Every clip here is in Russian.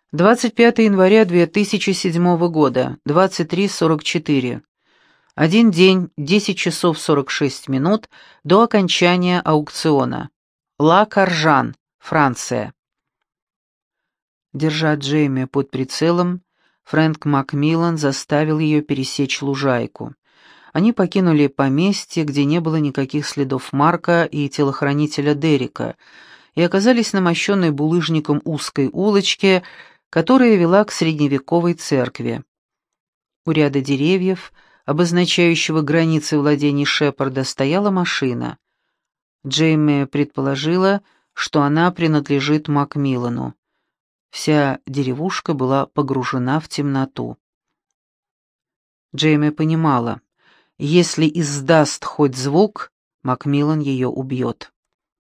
25 января 2007 года, 23:44. Один день, 10 часов 46 минут до окончания аукциона. Ла Каржан, Франция. Держа Джейми под прицелом, Фрэнк Макмиллан заставил ее пересечь лужайку. Они покинули поместье, где не было никаких следов Марка и телохранителя Дерека, и оказались на мощенной булыжником узкой улочке, которая вела к средневековой церкви. У ряда деревьев, обозначающего границы владений Шепарда, стояла машина. Джейми предположила, что она принадлежит Макмиллану. Вся деревушка была погружена в темноту. Джейми понимала, если издаст хоть звук, Макмиллан ее убьет.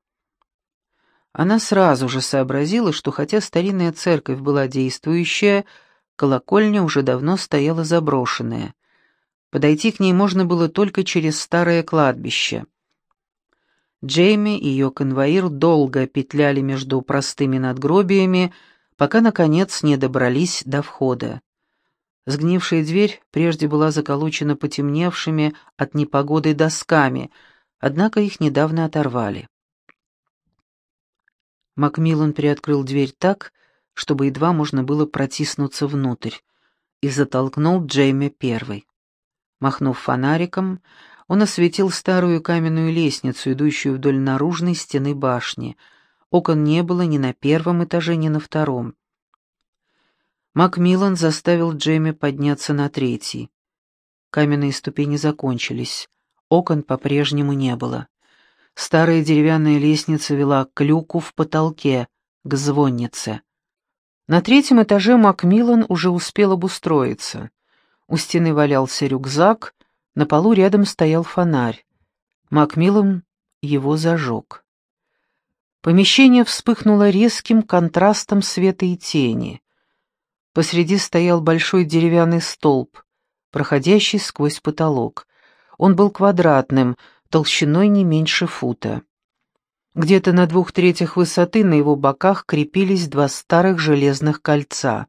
Она сразу же сообразила, что хотя старинная церковь была действующая, колокольня уже давно стояла заброшенная. Подойти к ней можно было только через старое кладбище. Джейми и ее конвоир долго петляли между простыми надгробиями, пока, наконец, не добрались до входа. Сгнившая дверь прежде была заколочена потемневшими от непогоды досками, однако их недавно оторвали. Макмиллан приоткрыл дверь так, чтобы едва можно было протиснуться внутрь, и затолкнул Джейми первой. Махнув фонариком, он осветил старую каменную лестницу, идущую вдоль наружной стены башни. Окон не было ни на первом этаже, ни на втором. Макмиллан заставил Джейми подняться на третий. Каменные ступени закончились. Окон по-прежнему не было. Старая деревянная лестница вела к люку в потолке, к звоннице. На третьем этаже Макмиллан уже успел обустроиться. У стены валялся рюкзак, на полу рядом стоял фонарь. Макмиллан его зажег. Помещение вспыхнуло резким контрастом света и тени. Посреди стоял большой деревянный столб, проходящий сквозь потолок. Он был квадратным, толщиной не меньше фута. Где-то на 2/3 высоты на его боках крепились 2 старых железных кольца.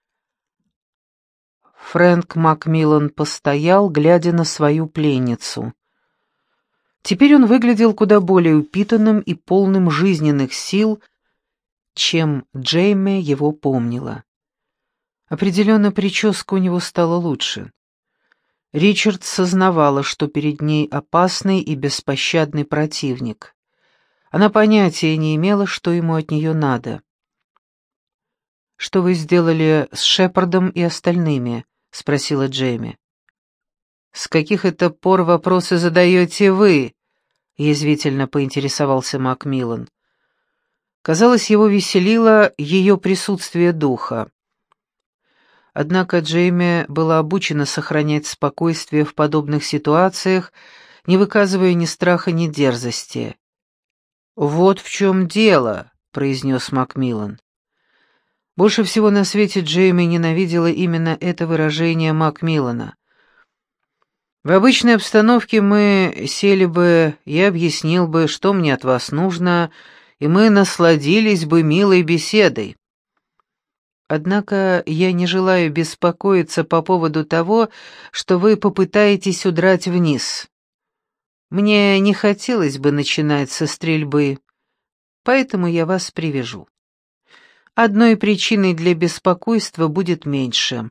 Фрэнк Макмиллан постоял, глядя на свою пленницу. Теперь он выглядел куда более упитанным и полным жизненных сил, чем Джейми его помнила. Определенно, прическа у него стала лучше. Ричард сознавала, что перед ней опасный и беспощадный противник. Она понятия не имела, что ему от нее надо. «Что вы сделали с Шепардом и остальными?» — спросила Джейми. «С каких это пор вопросы задаете вы?» — язвительно поинтересовался Макмиллан. Казалось, его веселило ее присутствие духа. Однако Джейми была обучена сохранять спокойствие в подобных ситуациях, не выказывая ни страха, ни дерзости. «Вот в чем дело», — произнес Макмиллан. Больше всего на свете Джейми ненавидела именно это выражение Макмиллана. «В обычной обстановке мы сели бы, я объяснил бы, что мне от вас нужно, и мы насладились бы милой беседой. Однако я не желаю беспокоиться по поводу того, что вы попытаетесь удрать вниз. Мне не хотелось бы начинать со стрельбы, поэтому я вас привяжу. Одной причиной для беспокойства будет меньше».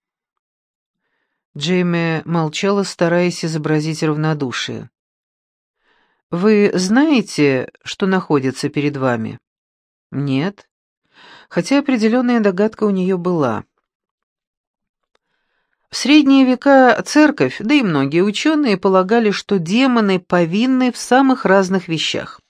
Джейми молчала, стараясь изобразить равнодушие. «Вы знаете, что находится перед вами?» «Нет». Хотя определенная догадка у нее была. В средние века церковь, да и многие ученые полагали, что демоны повинны в самых разных вещах.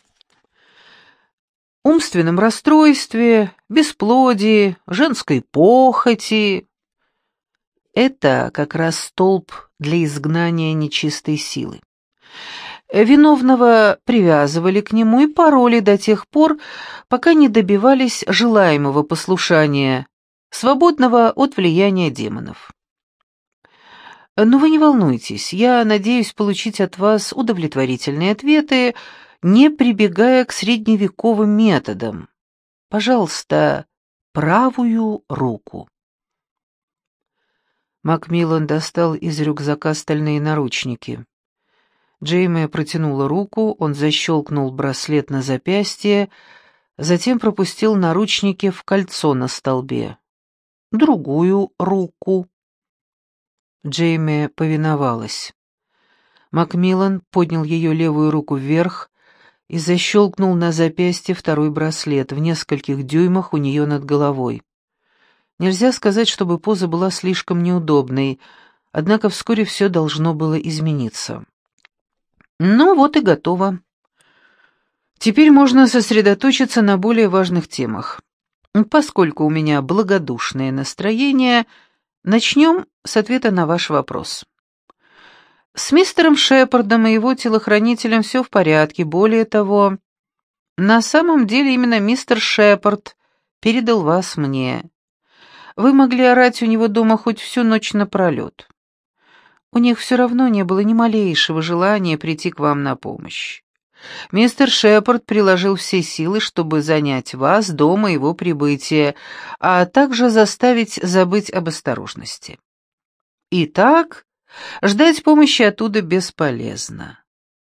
Умственном расстройстве, бесплодии, женской похоти. Это как раз столб для изгнания нечистой силы. Виновного привязывали к нему и пороли до тех пор, пока не добивались желаемого послушания, свободного от влияния демонов. Но вы не волнуйтесь, я надеюсь получить от вас удовлетворительные ответы, не прибегая к средневековым методам. Пожалуйста, правую руку. Макмиллан достал из рюкзака стальные наручники. Джейми протянула руку, он защелкнул браслет на запястье, затем пропустил наручники в кольцо на столбе. Другую руку. Джейми повиновалась. Макмиллан поднял ее левую руку вверх и защелкнул на запястье второй браслет в нескольких дюймах у нее над головой. Нельзя сказать, чтобы поза была слишком неудобной, однако вскоре все должно было измениться. Ну вот и готово. Теперь можно сосредоточиться на более важных темах. Поскольку у меня благодушное настроение, начнем с ответа на ваш вопрос. С мистером Шепардом и его телохранителем все в порядке. Более того, на самом деле именно мистер Шепард передал вас мне. Вы могли орать у него дома хоть всю ночь напролет. У них все равно не было ни малейшего желания прийти к вам на помощь. Мистер Шепард приложил все силы, чтобы занять вас до моего прибытия, а также заставить забыть об осторожности. Итак, ждать помощи оттуда бесполезно.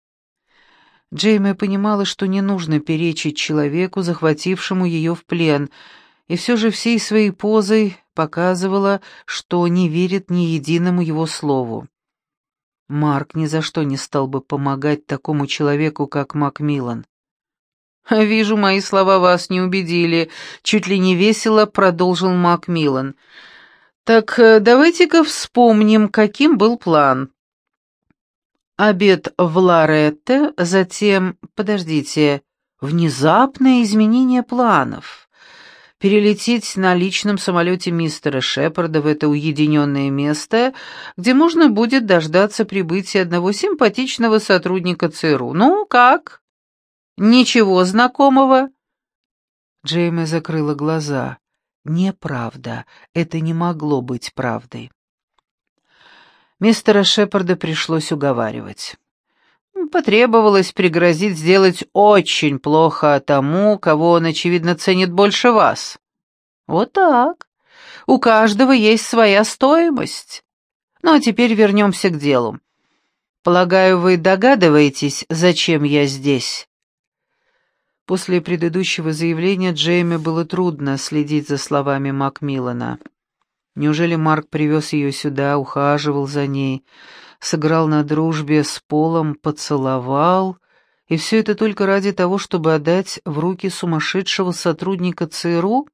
Джейми понимала, что не нужно перечить человеку, захватившему ее в плен, и все же всей своей позой показывала, что не верит ни единому его слову. Марк ни за что не стал бы помогать такому человеку, как Макмиллан. «Вижу, мои слова вас не убедили», — чуть ли не весело продолжил Макмиллан. «Так давайте-ка вспомним, каким был план. Обед в Лоретто, затем, подождите, внезапное изменение планов. Перелететь на личном самолете мистера Шепарда в это уединенное место, где можно будет дождаться прибытия одного симпатичного сотрудника ЦРУ. Ну, как? Ничего знакомого?» Джейми закрыла глаза. Неправда. Это не могло быть правдой. Мистера Шепарда пришлось уговаривать. Потребовалось пригрозить сделать очень плохо тому, кого он, очевидно, ценит больше вас. Вот так. У каждого есть своя стоимость. Ну, а теперь вернемся к делу. Полагаю, вы догадываетесь, зачем я здесь? После предыдущего заявления Джейми было трудно следить за словами Макмиллана. Неужели Марк привез ее сюда, ухаживал за ней, сыграл на дружбе с Полом, поцеловал, и все это только ради того, чтобы отдать в руки сумасшедшего сотрудника ЦРУ?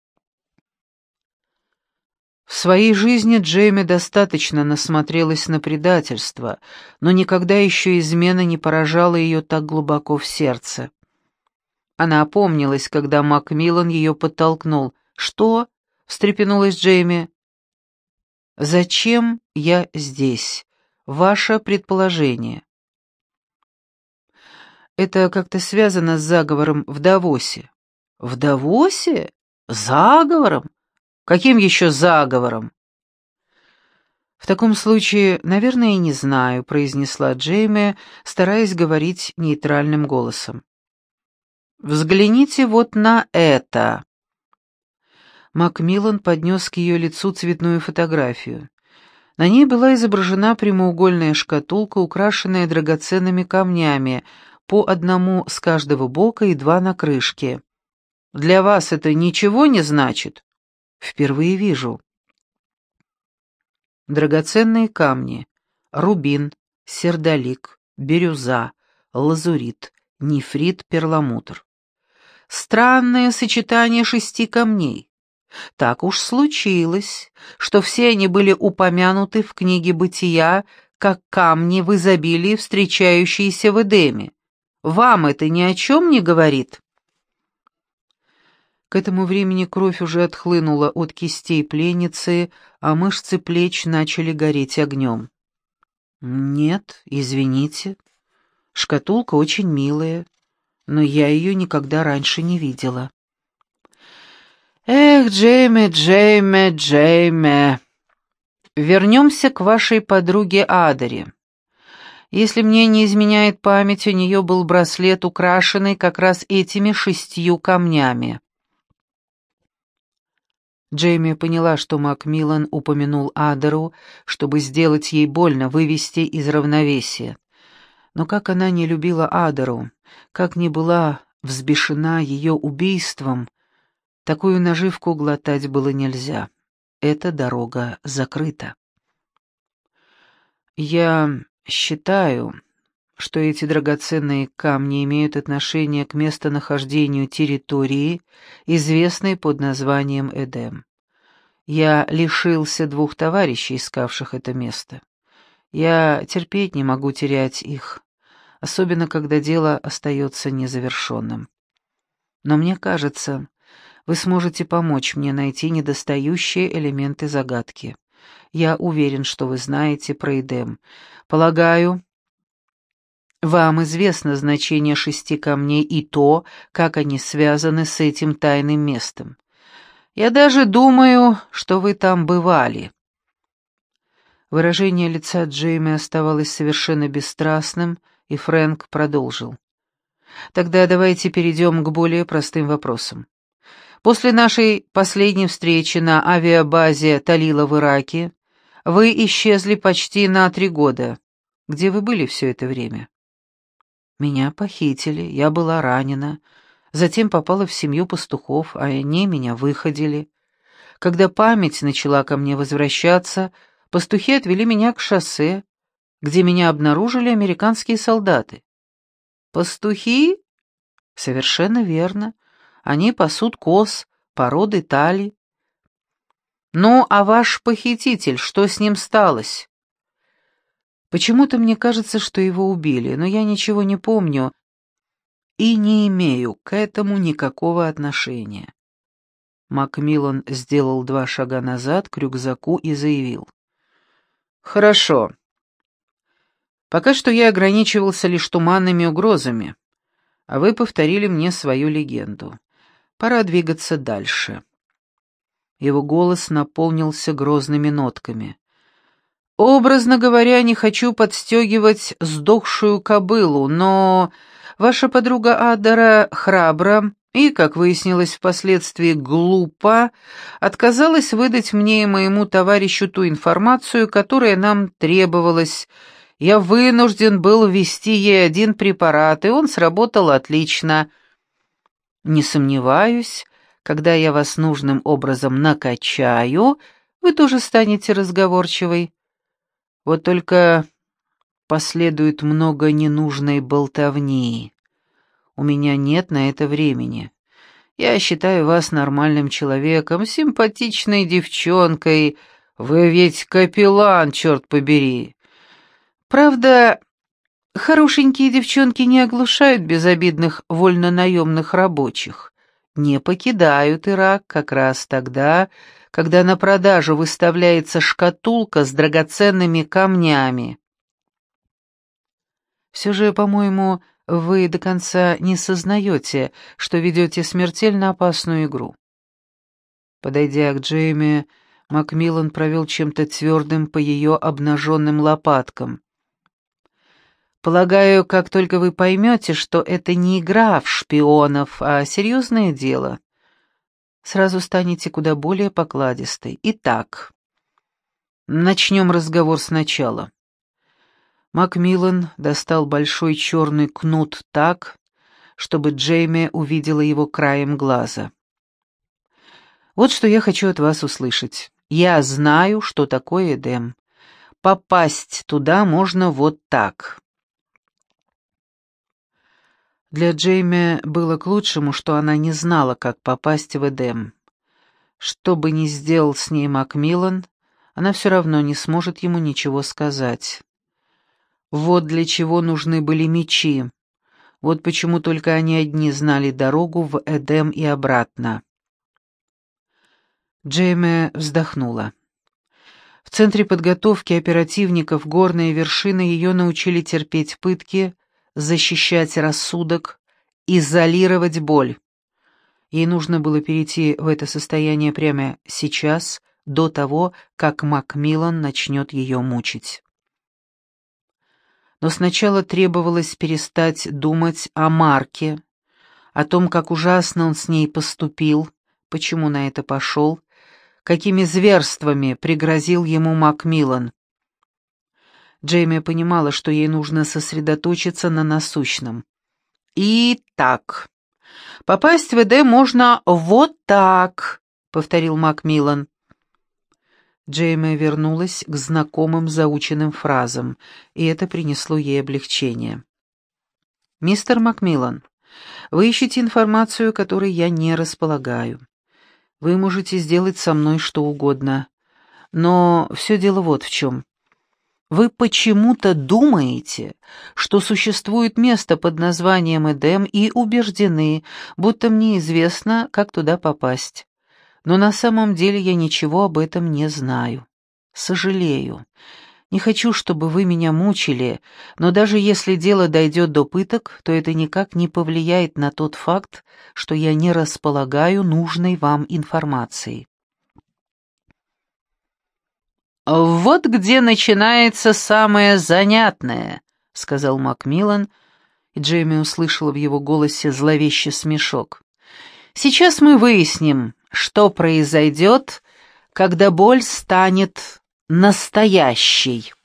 В своей жизни Джейми достаточно насмотрелась на предательство, но никогда еще измена не поражала ее так глубоко в сердце. Она опомнилась, когда Макмиллан ее подтолкнул. «Что?» — встрепенулась Джейми. «Зачем я здесь? Ваше предположение». «Это как-то связано с заговором в Давосе». «В Давосе? Заговором? Каким еще заговором?» «В таком случае, наверное, и не знаю», — произнесла Джейми, стараясь говорить нейтральным голосом. «Взгляните вот на это». Макмиллан поднес к ее лицу цветную фотографию. На ней была изображена прямоугольная шкатулка, украшенная драгоценными камнями, по одному с каждого бока и два на крышке. «Для вас это ничего не значит?» «Впервые вижу». Драгоценные камни: рубин, сердолик, бирюза, лазурит, нефрит, перламутр. Странное сочетание 6 камней. Так уж случилось, что все они были упомянуты в книге «Бытия» как камни в изобилии, встречающиеся в Эдеме. Вам это ни о чем не говорит?» К этому времени кровь уже отхлынула от кистей пленницы, а мышцы плеч начали гореть огнем. «Нет, извините. Шкатулка очень милая, но я ее никогда раньше не видела». «Эх, Джейми, Джейми, Джейми. Вернемся к вашей подруге Адаре. Если мне не изменяет память, у нее был браслет, украшенный как раз этими 6 камнями. Джейми поняла, что Макмиллан упомянул Адеру, чтобы сделать ей больно, вывести из равновесия. Но как она не любила Адеру, как не была взбешена ее убийством, такую наживку глотать было нельзя. Эта дорога закрыта. «Я считаю, что эти драгоценные камни имеют отношение к местонахождению территории, известной под названием Эдем. Я лишился 2 товарищей, искавших это место. Я терпеть не могу терять их, особенно когда дело остается незавершенным. Но мне кажется, вы сможете помочь мне найти недостающие элементы загадки. Я уверен, что вы знаете про Эдем. Полагаю, вам известно значение 6 камней и то, как они связаны с этим тайным местом. Я даже думаю, что вы там бывали». Выражение лица Джейми оставалось совершенно бесстрастным, и Фрэнк продолжил. «Тогда давайте перейдем к более простым вопросам. После нашей последней встречи на авиабазе Талила в Ираке вы исчезли почти на 3 года. Где вы были все это время?» «Меня похитили, я была ранена, затем попала в семью пастухов, а они меня выходили. Когда память начала ко мне возвращаться, пастухи отвели меня к шоссе, где меня обнаружили американские солдаты». «Пастухи?» «Совершенно верно. Они пасут коз, породы тали». «Ну, а ваш похититель, что с ним сталось?» «Почему-то мне кажется, что его убили, но я ничего не помню и не имею к этому никакого отношения». Макмиллан сделал 2 шага назад к рюкзаку и заявил. «Хорошо. Пока что я ограничивался лишь туманными угрозами, а вы повторили мне свою легенду. Пора двигаться дальше». Его голос наполнился грозными нотками. «Образно говоря, не хочу подстегивать сдохшую кобылу, но ваша подруга Адара храбра и, как выяснилось впоследствии, глупо отказалась выдать мне и моему товарищу ту информацию, которая нам требовалась. Я вынужден был ввести ей 1 препарат, и он сработал отлично. Не сомневаюсь, когда я вас нужным образом накачаю, вы тоже станете разговорчивой. Вот только последует много ненужной болтовни. У меня нет на это времени. Я считаю вас нормальным человеком, симпатичной девчонкой. Вы ведь капеллан, черт побери. Правда, хорошенькие девчонки не оглушают безобидных вольнонаемных рабочих, не покидают Ирак как раз тогда, когда на продажу выставляется шкатулка с драгоценными камнями. Все же, по-моему, вы до конца не сознаете, что ведете смертельно опасную игру. Подойдя к Джейми, Макмиллан провел чем-то твердым по ее обнаженным лопаткам. «Полагаю, как только вы поймете, что это не игра в шпионов, а серьезное дело, сразу станете куда более покладистой. Итак, начнем разговор сначала». Макмиллан достал большой черный кнут так, чтобы Джейми увидела его краем глаза. «Вот что я хочу от вас услышать. Я знаю, что такое Эдем. Попасть туда можно вот так». Для Джейми было к лучшему, что она не знала, как попасть в Эдем. Что бы ни сделал с ней Макмиллан, она все равно не сможет ему ничего сказать. Вот для чего нужны были мечи. Вот почему только они одни знали дорогу в Эдем и обратно. Джейми вздохнула. В центре подготовки оперативников горные вершины ее научили терпеть пытки, защищать рассудок, изолировать боль. Ей нужно было перейти в это состояние прямо сейчас, до того, как Макмиллан начнет ее мучить. Но сначала требовалось перестать думать о Марке, о том, как ужасно он с ней поступил, почему на это пошел, какими зверствами пригрозил ему Макмиллан. Джейми понимала, что ей нужно сосредоточиться на насущном. «Итак, попасть в Эдем можно вот так», — повторил Макмиллан. Джейми вернулась к знакомым заученным фразам, и это принесло ей облегчение. «Мистер Макмиллан, вы ищете информацию, которой я не располагаю. Вы можете сделать со мной что угодно, но все дело вот в чем. Вы почему-то думаете, что существует место под названием Эдем и убеждены, будто мне известно, как туда попасть. Но на самом деле я ничего об этом не знаю. Сожалею. Не хочу, чтобы вы меня мучили, но даже если дело дойдет до пыток, то это никак не повлияет на тот факт, что я не располагаю нужной вам информацией. «Вот где начинается самое занятное», — сказал Макмиллан, и Джейми услышала в его голосе зловещий смешок. «Сейчас мы выясним, что произойдет, когда боль станет настоящей».